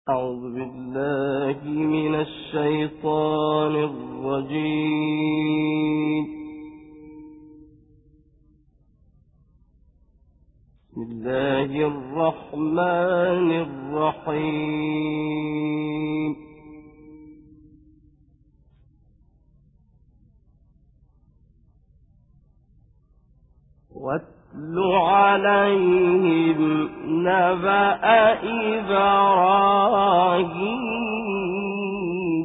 أعوذ بالله من الشيطان الرجيم. بسم الله الرحمن الرحيم. واتل عليهم نبأ إبراهيم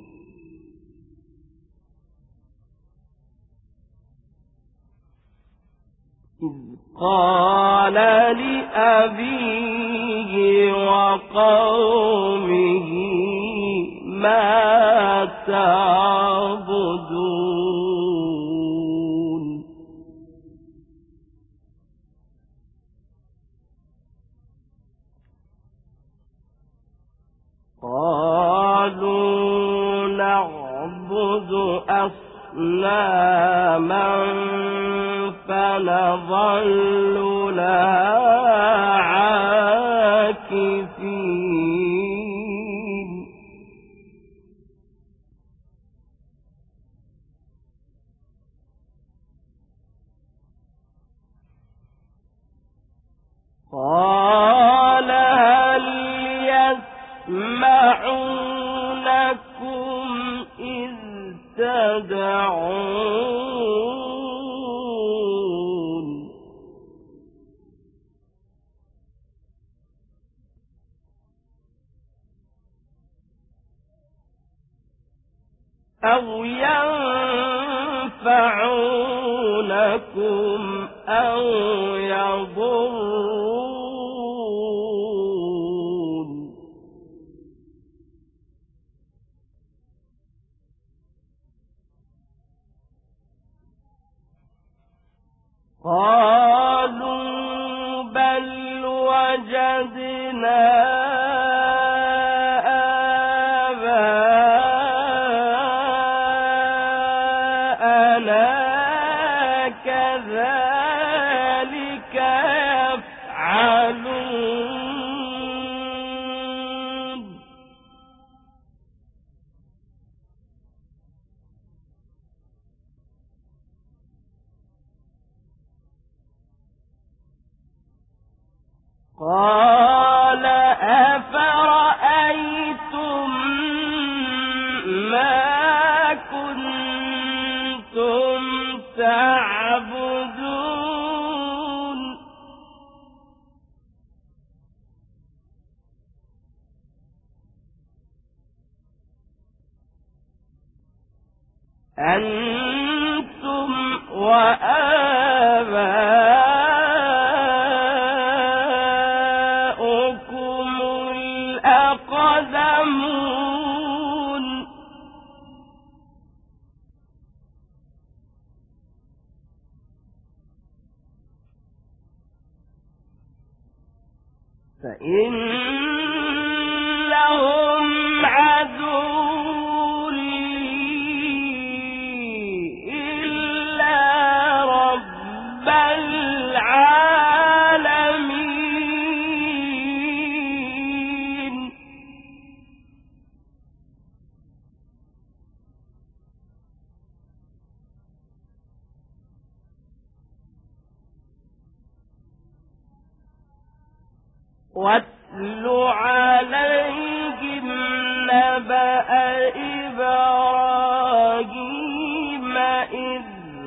إذ قال لأبيه وقومه ما تعبدون قالوا نعبد أصناما فنظل لها عاكفين قال هل يسمعونكم إذ تدعون أو ينفعونكم أو يضرون قالوا بل وجدنا كذلك يفعلون قال أفرأيتم ما كنتم تعبدون أنتم وآباؤكم الأقدمون فإنهم عدو لي إلا رب العالمين واتل عليهم نبأ إبراهيم إذ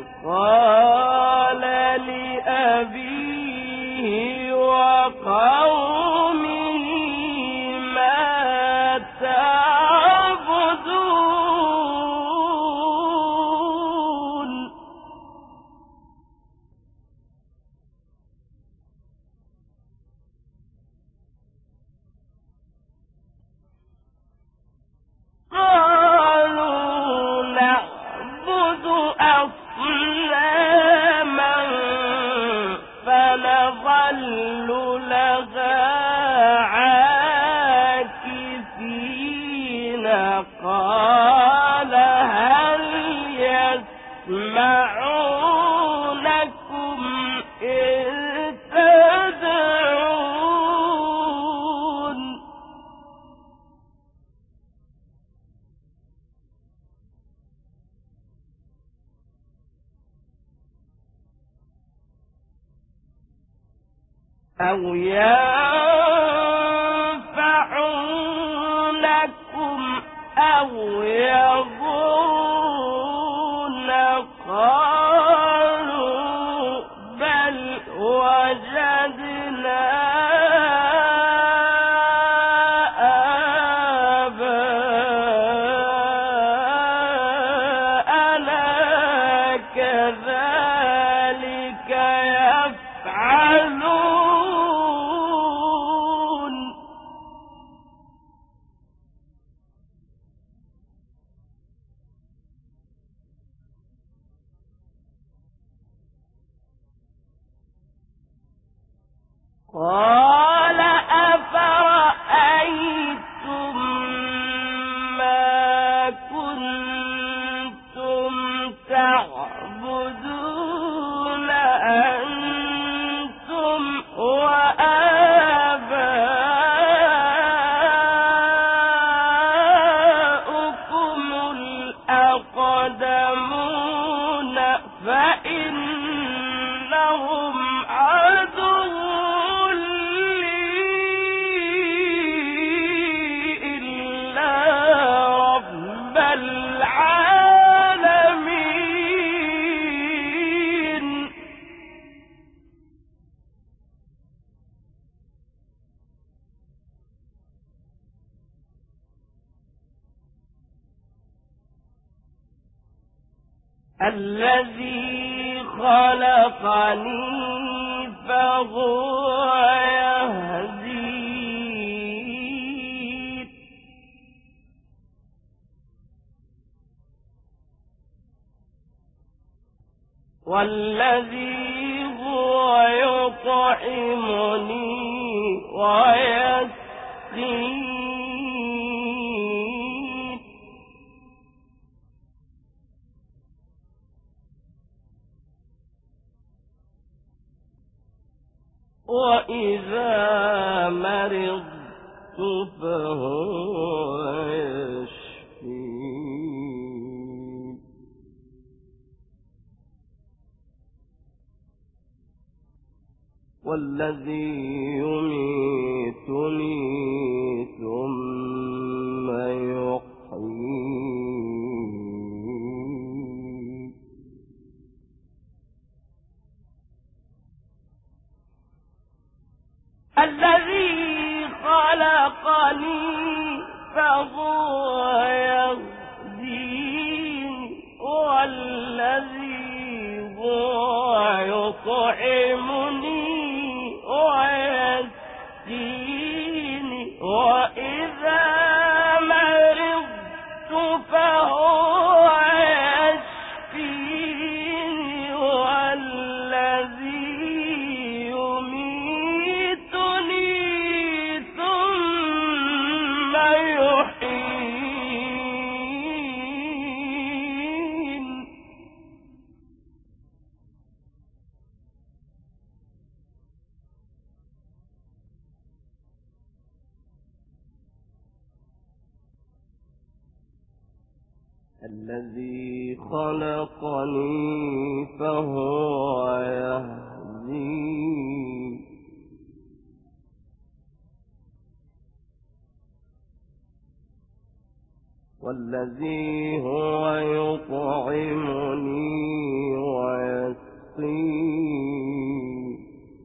قال لأبيه وقومه ما تعبدون قالوا نعبد أصناما فنظل لها عاكفين قال هل يسمعونكم إذ تدعون أو ينفعونكم أو يضرون قالوا بل وجدنا قال أفرأيتم ما كنتم تعبدون أنتم وآباؤكم الأقدمون فإنهم عدو الذي خلقني فهو يهدين والذي هو يطعمني ويسقين وإذا مرضت فهو يشفين والذي يميتني ثم يحيين الذي خلقني فهو يهدين والذي هو يطعمني ويسقين وإذا مرضت فهو يشفين والذي الذي خلقني فهو يهدين والذي هو يطعمني ويسقين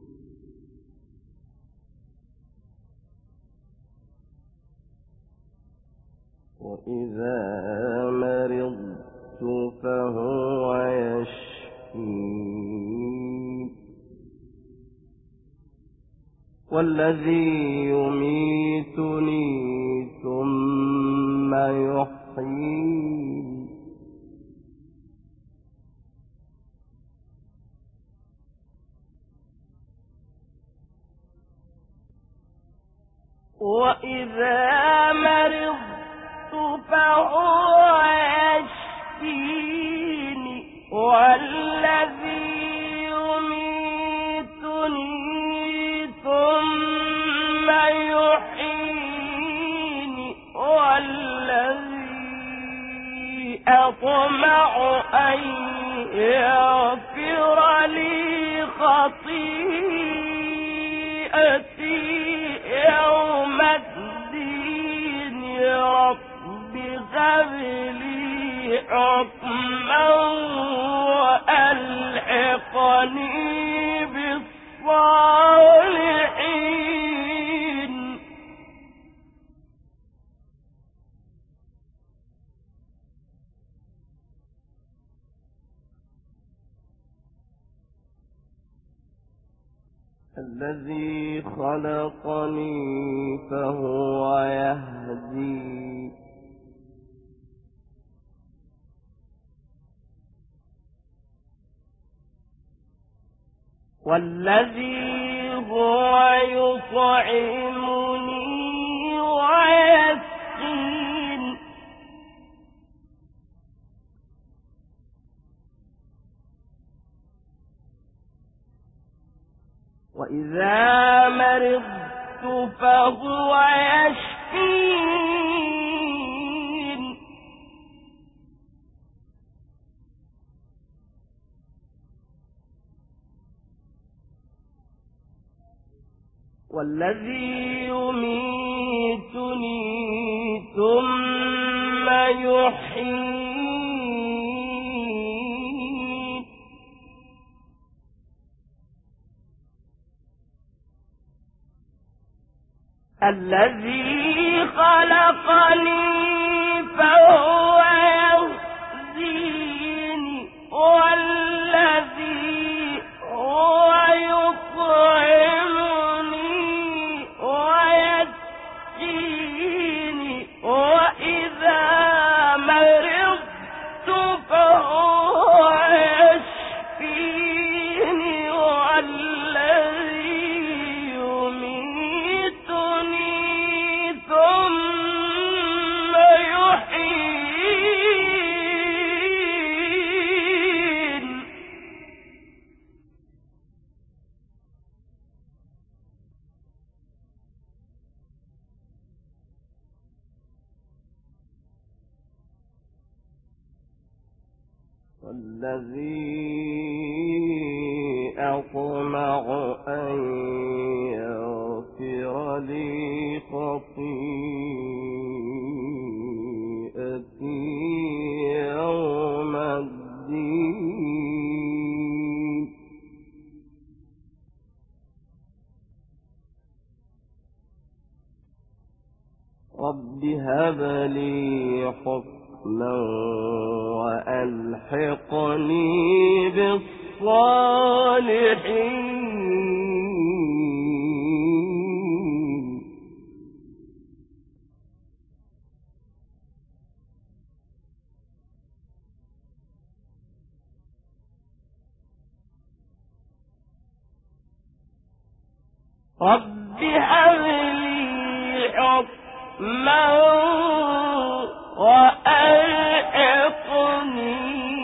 وإذا مرضت فهو يشفين والذي يميتني ثم يحيين وإذا مرضت فهو يشفيني والذي يميتني ثم يحييني والذي أطمع أن يغفر لي خطيئتي يوم الدين رب هب لي حكما وألحقني بالصالحين الذي خلقني فهو يهدي والذي هو يطعمني ويسقين وإذا مرضت فهو يشفين والذي يميتني ثم يحيين الذي خلقني فهو يهديني والذي هو يطعمني ويسقيني وإذا مرضت فهو يشفيني والذي يميتني ثم يحيين والذي أطمع أن يغفر لي خطيئتي يوم الدين رب هب لي حكما وألحقني بالصالحين رب هب لي حكما وألحقني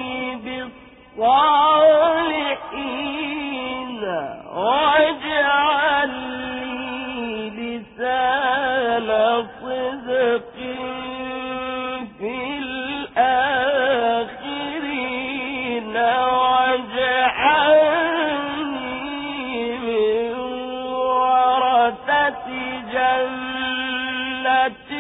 بالصالحين واجعل لي لسان صدق في الآخرين واجعلني من ورثة جنة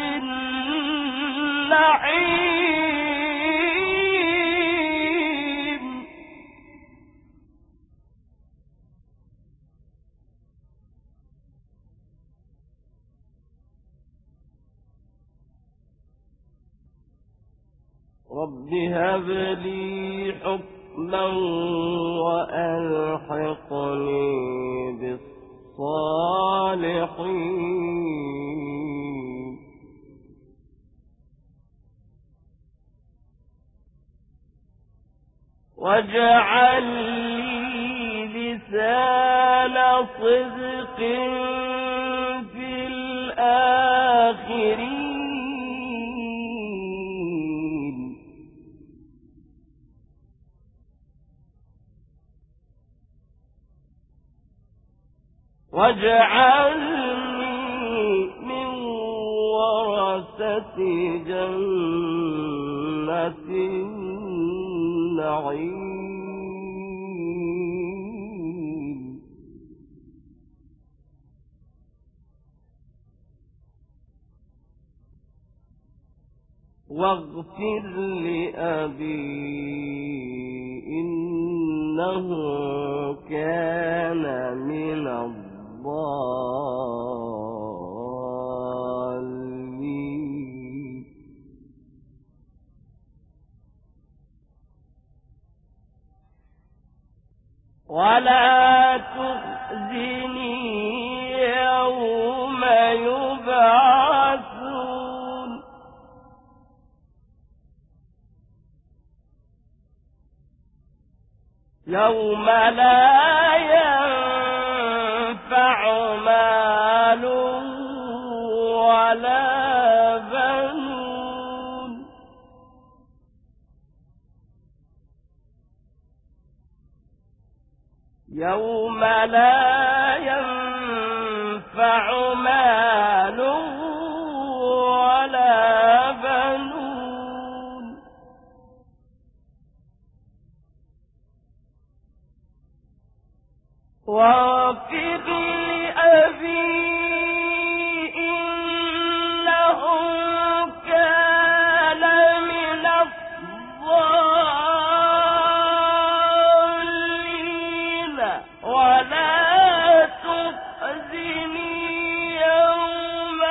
النعيم رب هب لي حكما وألحقني بالصالحين واجعل لي لسان صدق في الآخرين واجعلني من ورثة جنة النعيم واغفر لأبي إنه كان من الضالين ولا تخزني يوم يبعثون يوم لا ينفع مال ولا بنون يوم لا ينفع مال ولا بنون واغفر لأبي إنه كان من الضالين ولا تخزني يوم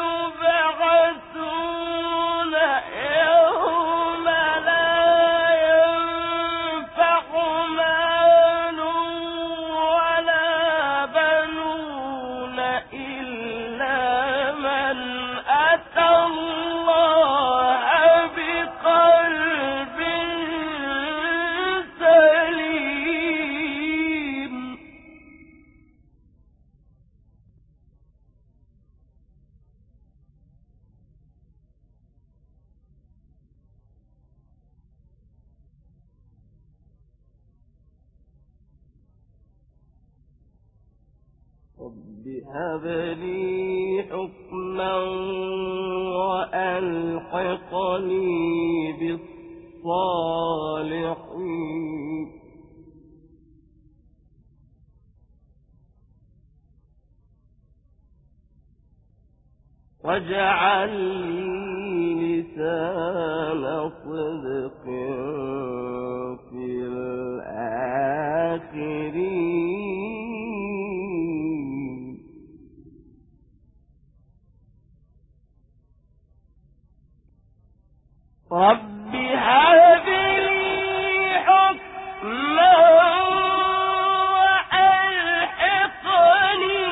يبعثون يوم لا ينفع مال ولا بنون إلا من أتى الله بقلب سليم رب هب لي حكما وألحقني بالصالحين واجعل لي لسان صدق في الآخرين رب هب لي حكما وألحقني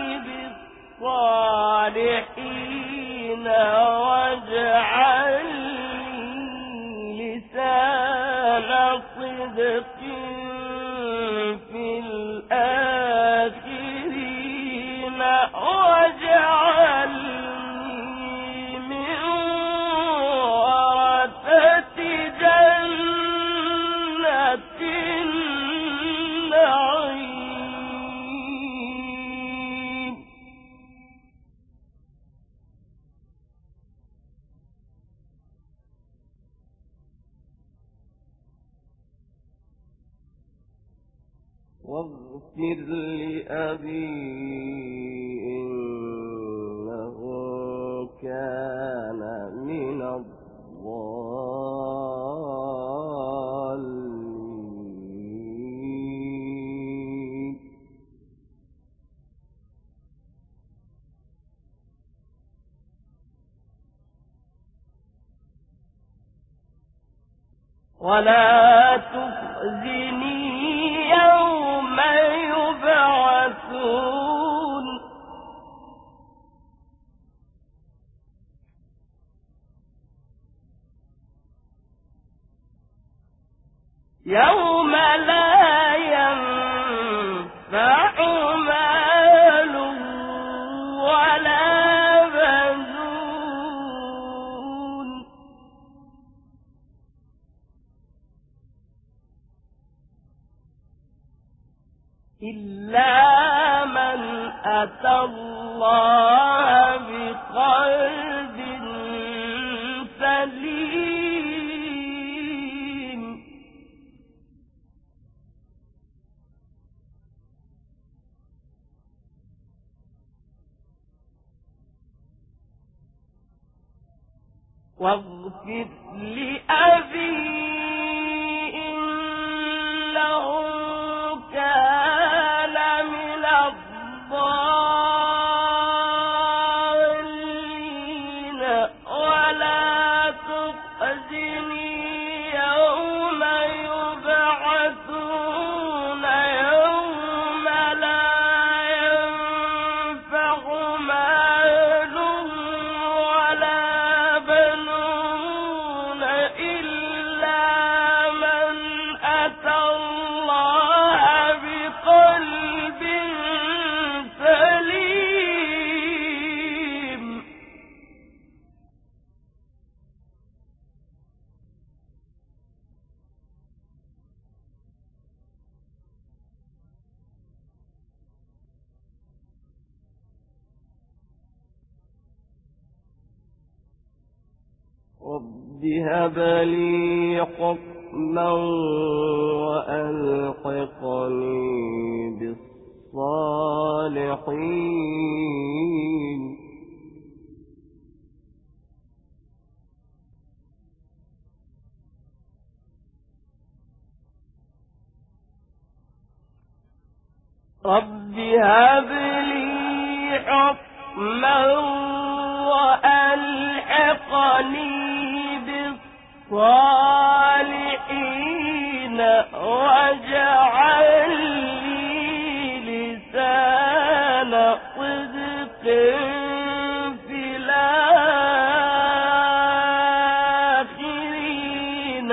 بالصالحين واجعل لي لسان صدق في الآخرين واجعلني من ورثة جنة النعيم واغفر لأبي إنه كان من الضالين ولا تخزني يوم يبعثون يوم لا ينفع مال ولا بنون إلا من أتى الله بقلب سليم واغفر لأبي إنه كان من الضالين ولا تخزني يوم يبعثون يوم لا ينفع مال ولا بنون إلا من أتى الله بقلب سليم. رب هب لي حكما وألحقني بالصالحين. رب هب لي حكما وألحقني بالصالحين واجعل لي لسان صدق في الآخرين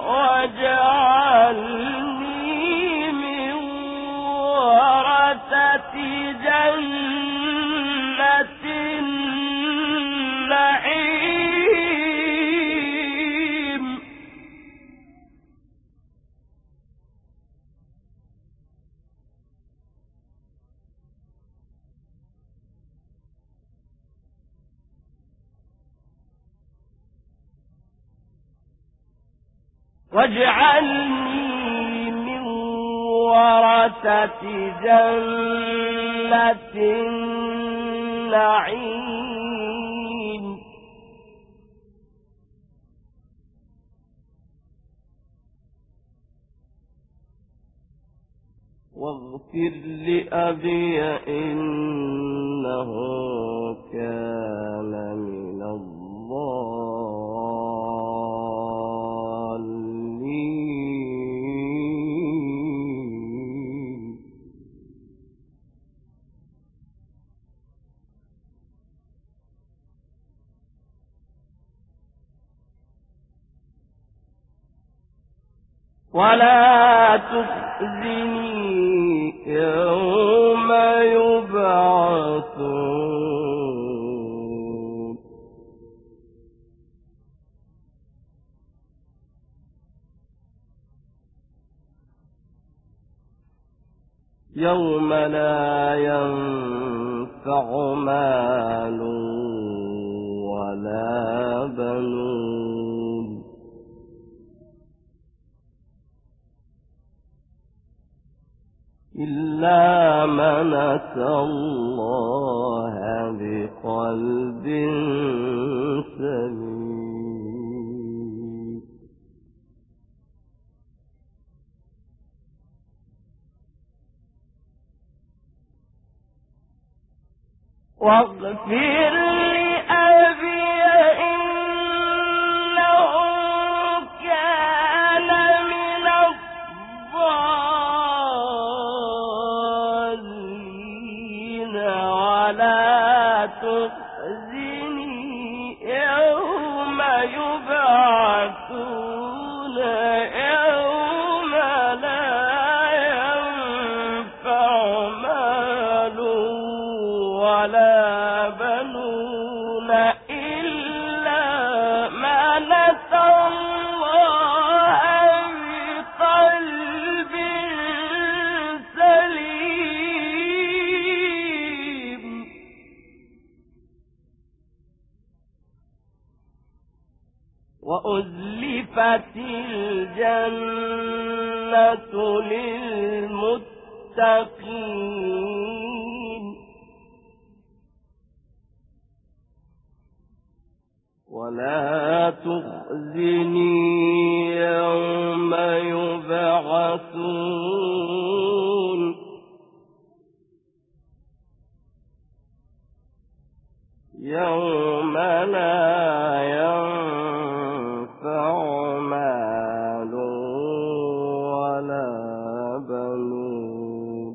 واجعلني من ورثة جنة النعيم. واجعلني من ورثة جنة النعيم. واغفر لأبي إنه كان من الضالين. ولا تخزني يوم يبعثون. يوم لا ينفع مال ولا بنون إلا من أتى الله بقلب سليم. واغفر لأبي إنه كان من الضالين ولا تخزني يوم يبعثون يوم لا ينفع مال ولا بنون إلا من أتى الله بقلب سليم. وأزلفت الجنة للمتقين ولا تخزني يوم يبعثون يوم لا ينفع مال ولا بنون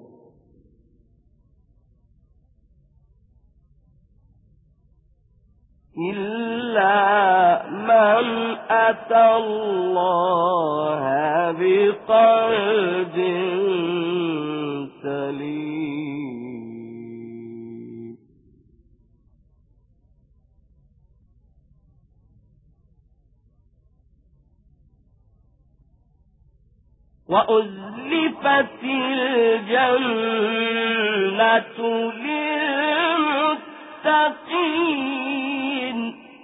إلا من أتى الله بقلب سليم وأزلفت الجنة للمتقين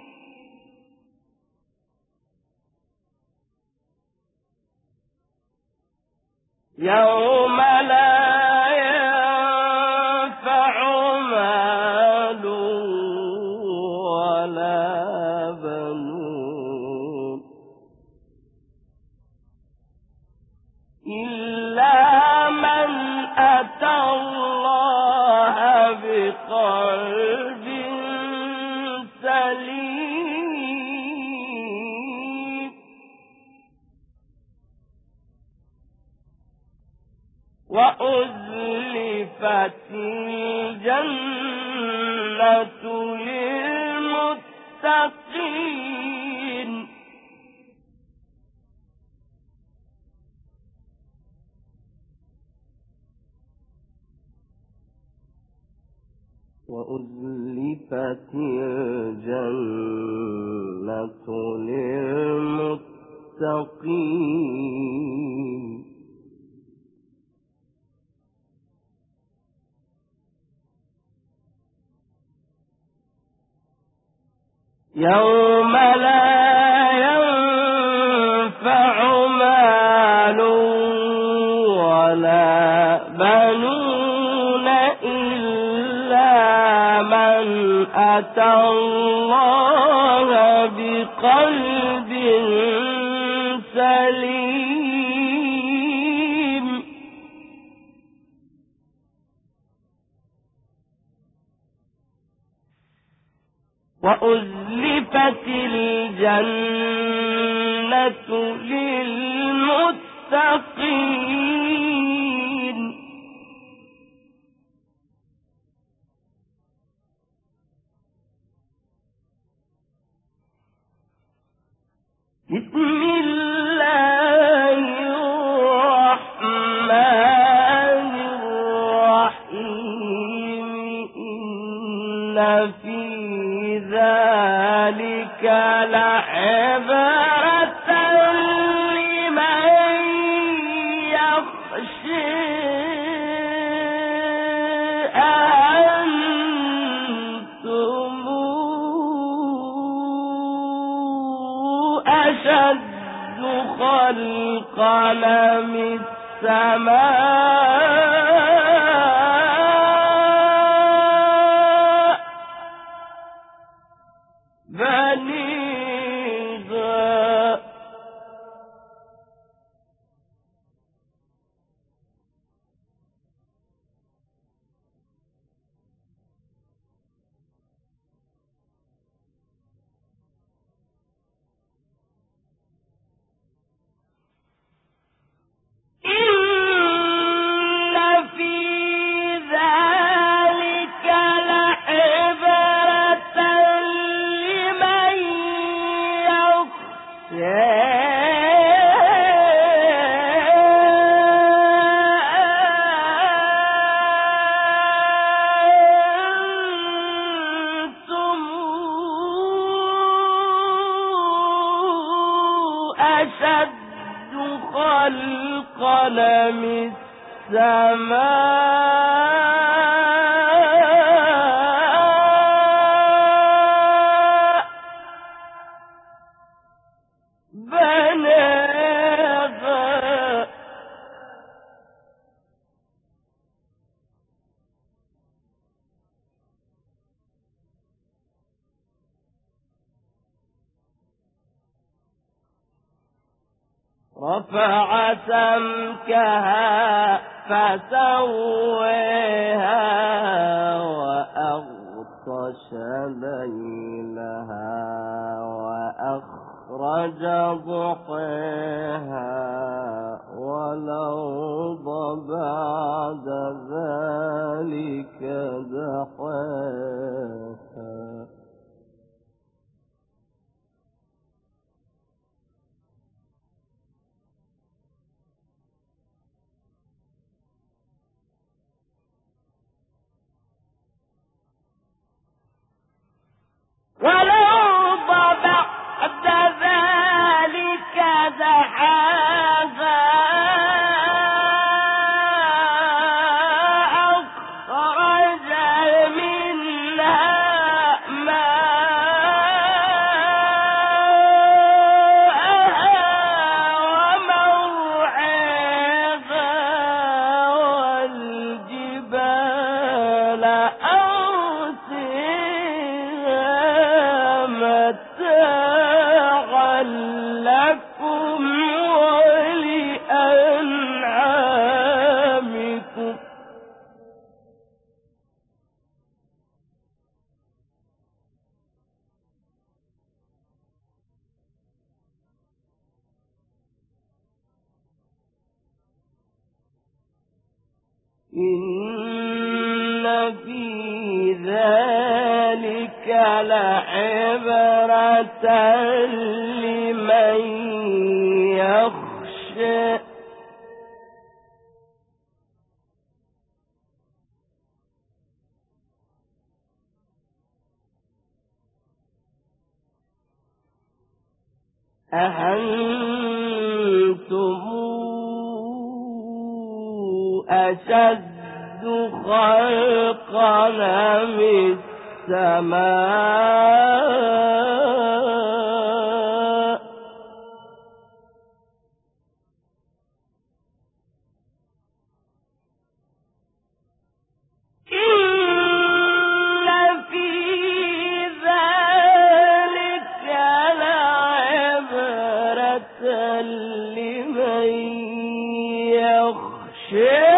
يوم لا ينفع مال ولا بنون إلا من أتى الله بقلب سليم وأزلفت الجنة للمتقين وأزلفت الجنة للمتقين يوم لا ينفع مال ولا بنون إلا من أتى الله بقلب سليم وأزلفت الجنة للمتقين بسم الله الرحمن الرحيم إن في ذلك لعبرة لمن يخشى أنتم أشد خلقا من السماء بنيها إن في ذلك لعبرة لمن أنتم أشد خلقا من السماء بناها رفع سمكها فسويها وأغطش ليلها وأخرج ضحيها والأرض بعد ذلك دحاها والأرض بعد ذلك دحاها أخرج منها ماءها ومرعاها والجبال متاعا لكم ولأنعامكم إن في ذلك لعبرة لمن يخشى أأنتم أشد خلقا أم السماء إن في ذلك لعبرة لمن يخشى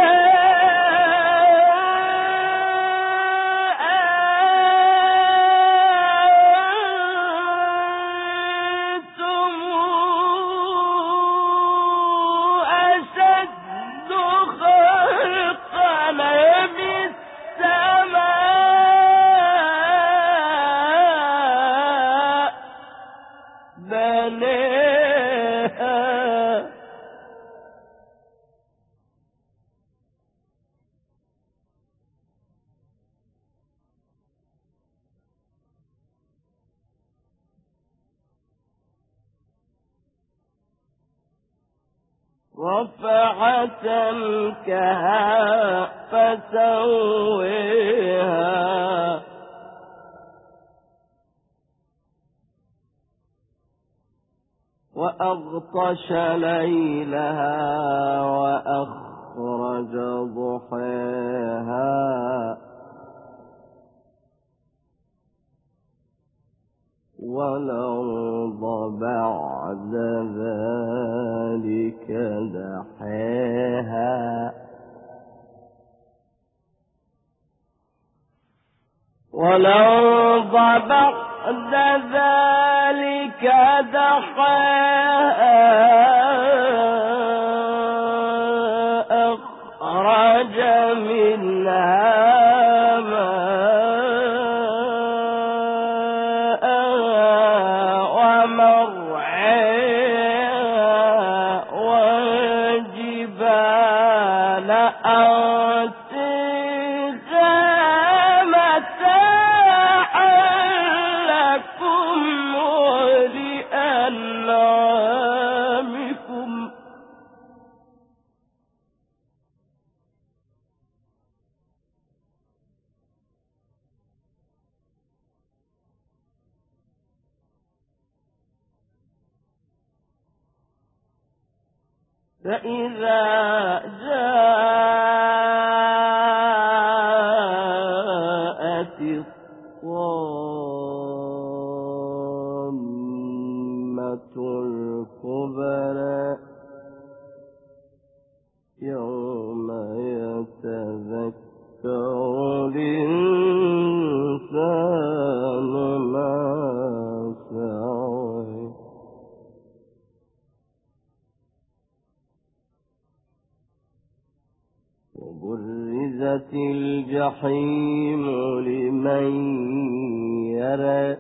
رفع سمكها فسويها وأغطش ليلها وأخرج ضحيها والأرض بعد ذلك دحاها والأرض بعد ذلك دحاها أخرج منها فإذا جاءت الطامة الكبرى يوم يتذكر الإنسان ما سعى وبرزت الجحيم لمن يرى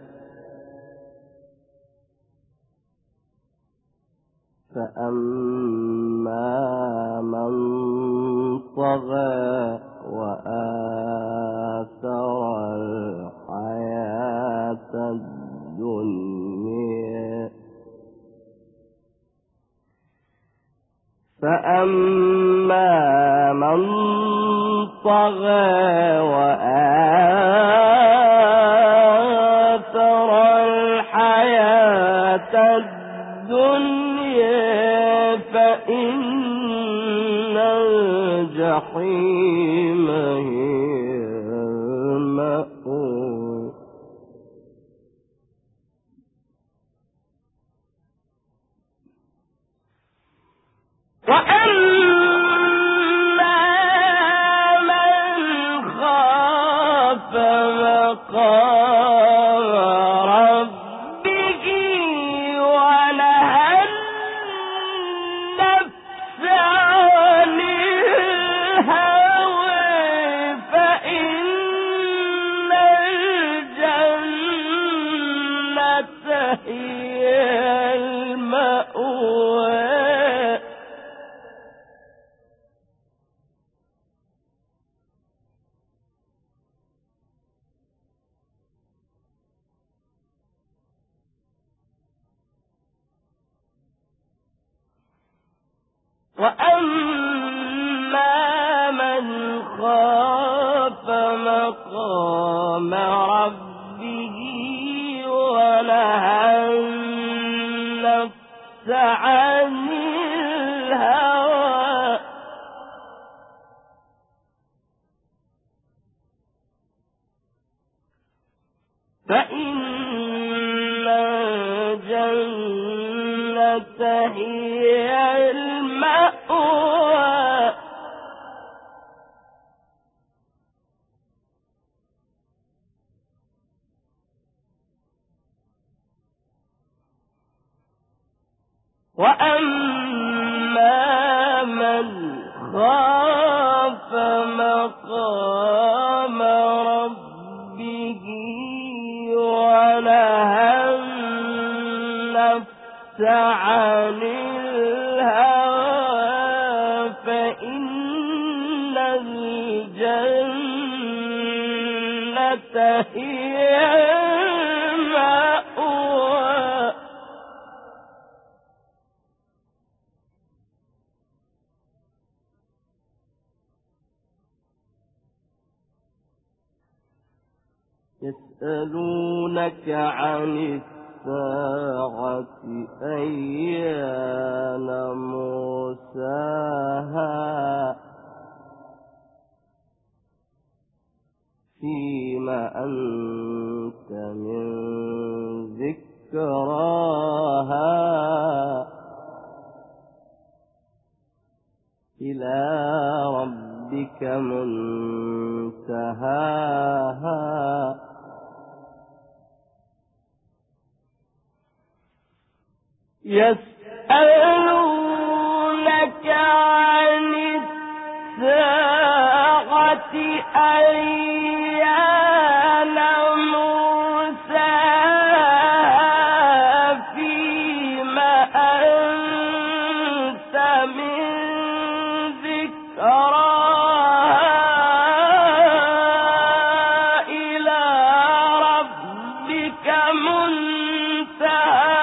فأما من طغى وآثر الحياة الدنيا وآثر الحياة الدنيا فإن الجحيم هي المأوى وأما من خاف مقام ربه ونهى النفس عن الهوى فإن الجنة هي المأوى وأما من خاف مقام ربه ونهى النفس عن الهوى فإن الجنة هي المأوى وأما من خاف مقام ربه ونهى النفس عن الهوى فإن الجنة هي المأوى يسألونك عن الساعة أيان مرساها فيما أنت من ذكراها إلى ربك منتهاها يسألونك عن الساعة أيان مرساها فيما أنت من ذكراها إلى ربك منتهاها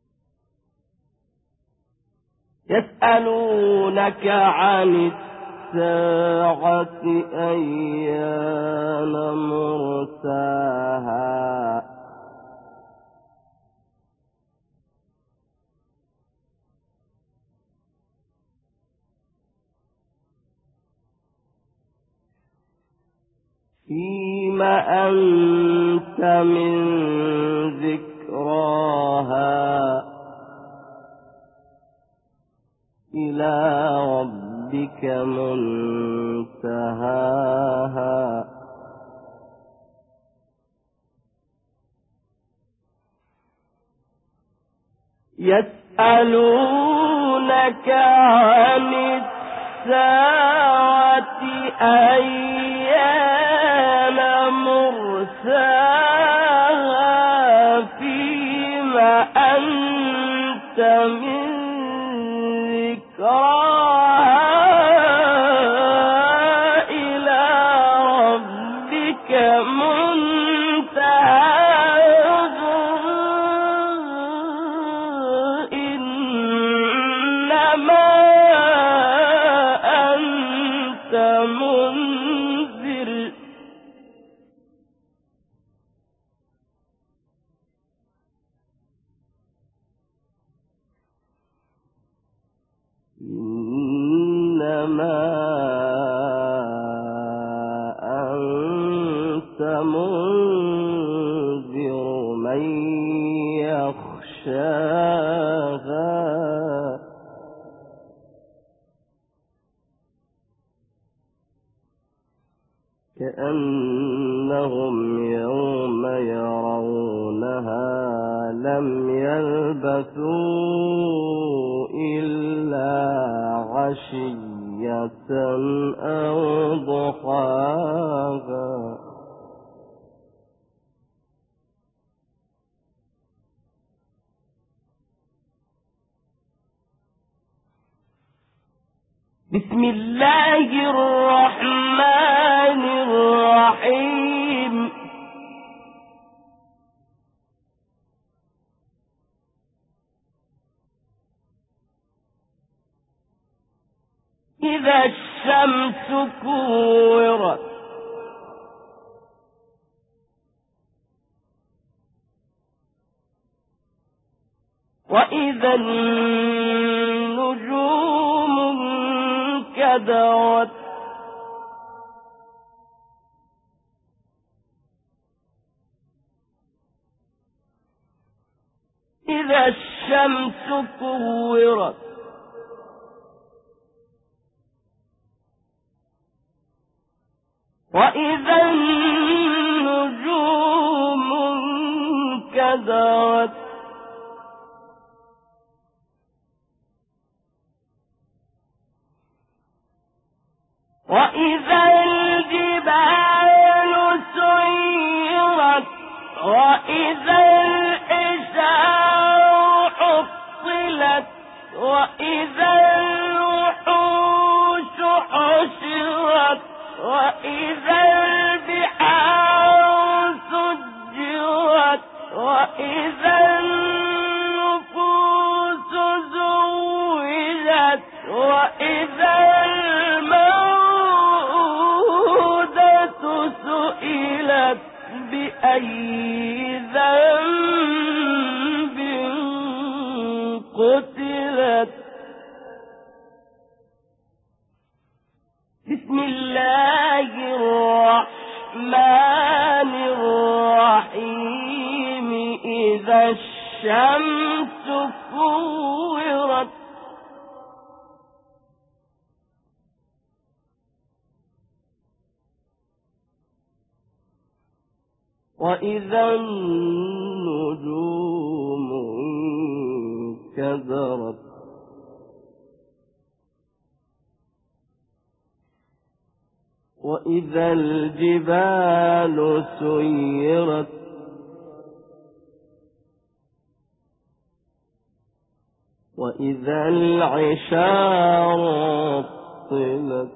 يسألونك عن الساعة أيان مرساها فيم أنت من ذكراها إلى ربك منتهاها يسألونك عن الساعة أيان مرساها فيم أنت من ذكراها إلى ربك منتهاها إنما أنت منذر إنما أنت منذر من يخشاها كأنهم يوم يرونها لم يلبثوا إلا عشية أو ضحاها بسم الله الرحمن الرحيم إذا الشمس كورت وإذا النجوم انكدرت إذا الشمس كورت وإذا النجوم انكدرت وإذا الجبال سيرت وإذا العشار حصلت وإذا الوحوش حشرت وإذا البحار سجرت وإذا النفوس زوجت وإذا الموءودة سئلت بأي ذنب قتلت بسم الله الرحمن الرحيم إذا الشمس كورت وإذا النجوم انكدرت وإذا الجبال سيرت وإذا العشار عطلت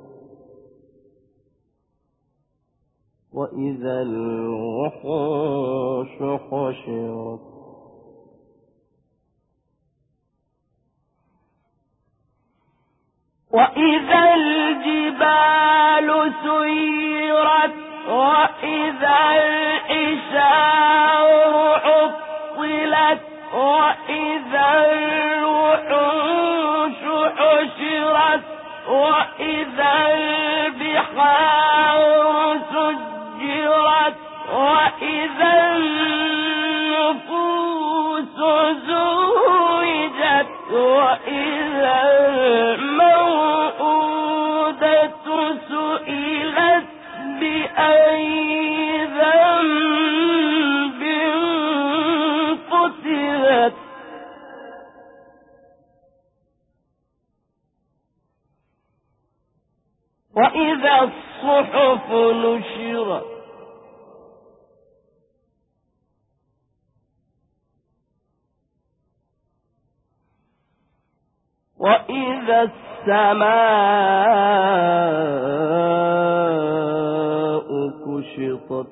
وإذا الوحوش حشرت وإذا الجبال سيرت وإذا العشار عطلت وإذا الوحوش حشرت وإذا البحار سجرت وإذا النفوس زوجت وإذا الموءودة سئلت بأي ذنب قتلت وإذا الصحف نشرت وإذا السماء كشطت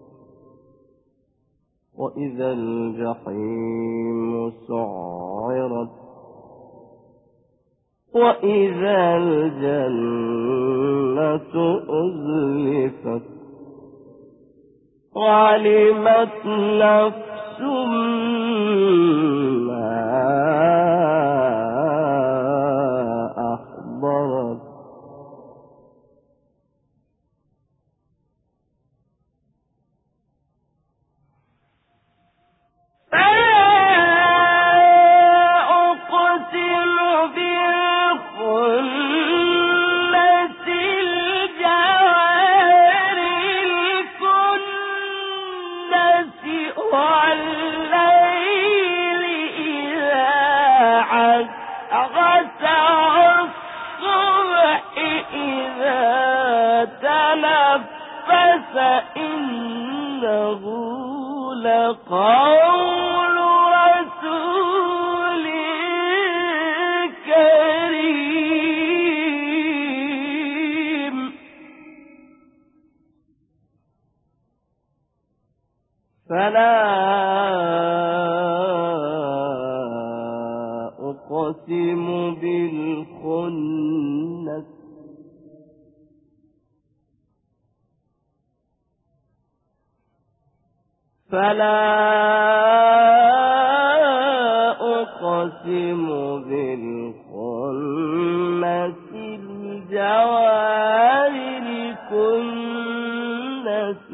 وإذا الجحيم سعرت وإذا الجنة أزلفت وعلمت نفس ما أحضرت فإنه لقول رسول كريم فلا أقسم بالخنس فلا أقسم بالخنس الجوار الكنس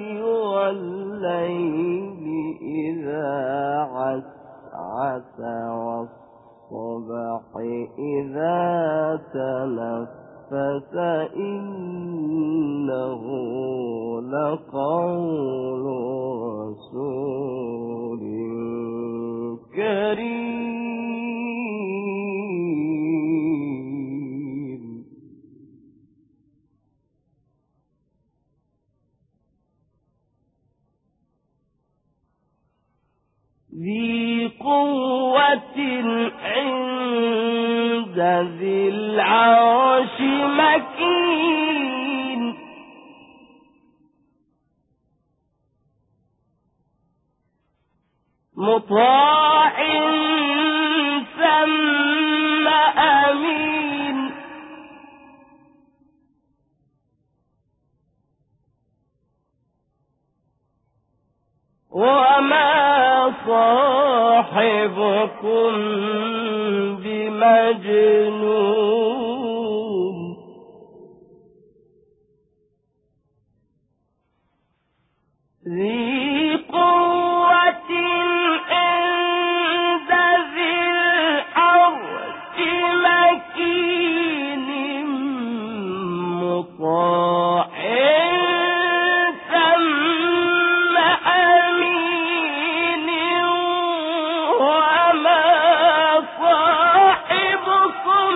والليل إذا عسعس والصبح إذا تنفس إنه لقول رسول كريم ذي قوة عند ذي العرش مكين مطاع ثم أمين وما صاحبكم بمجنون ذي قوة عند ذي العرش مكين مطاع ثم أمين وما صاحبكم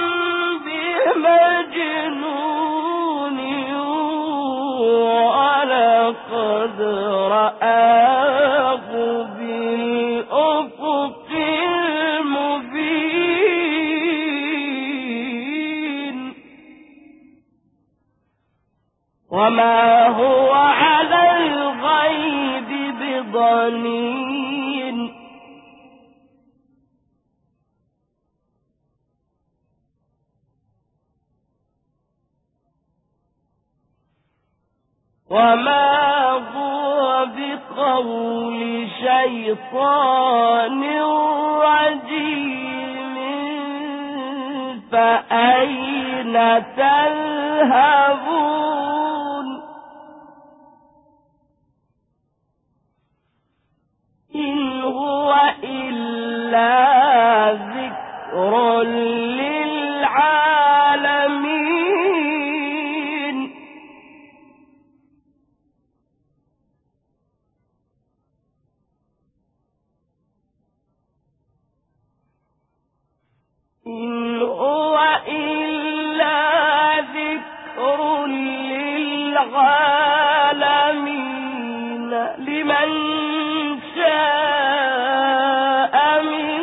بمجنون ولقد رآه بالأفق المبين وما هو على الغيب بضنين وما هو بقول شيطان رجيم فأين تذهبون إن هو إلا ذكر للعالمين إن هو إلا ذكر للعالمين لمن شاء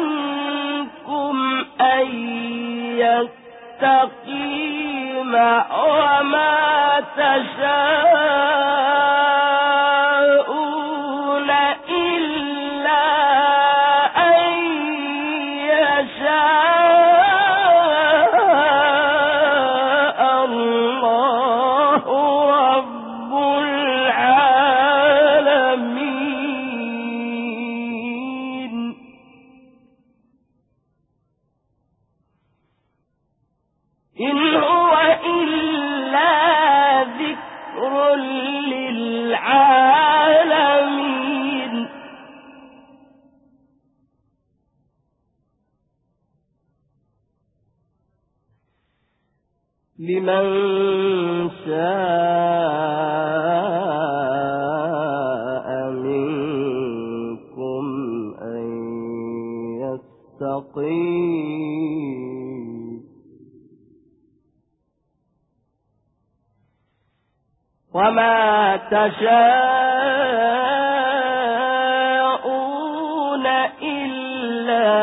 منكم أن يستقيم وما تشاءون إلا أن يشاء الله رب العالمين إن هو إلا ذكر للعالمين لمن شاء منكم أن يستقيم وما تشاءون إلا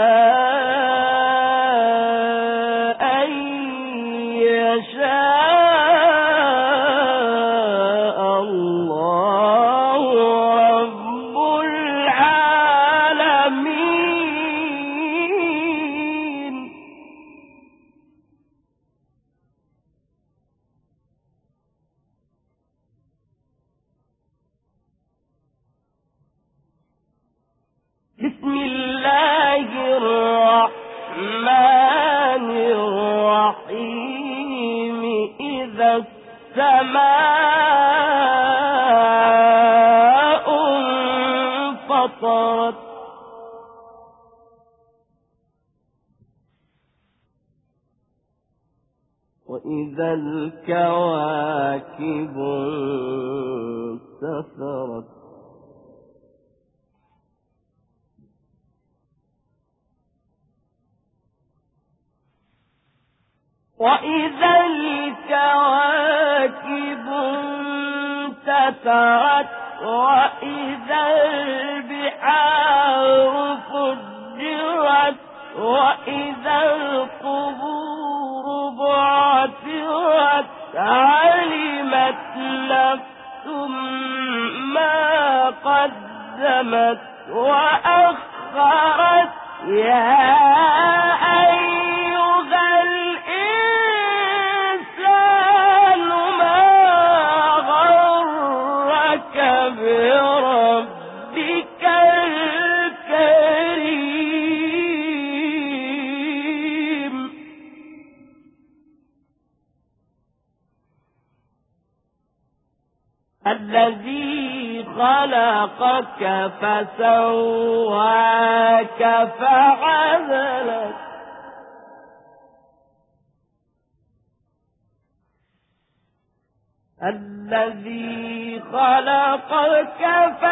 أن يشاء الله رب العالمين بسم الله الرحمن الرحيم إذا السماء انفطرت وإذا الكواكب انتثرت وإذا الكواكب انتثرت وإذا البحار فجرت وإذا القبور بعثرت علمت نفس ما قدمت وأخرت يا أيها الإنسان ما غرك بربك الكريم الذي خلقك فسواك فعدلك الذي خلقك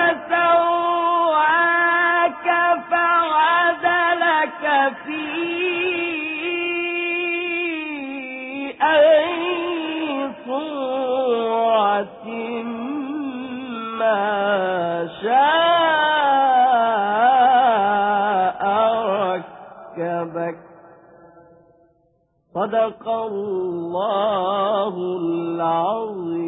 فسواك فعدلك في أي صورة ما شاء ركبك صدق الله العظيم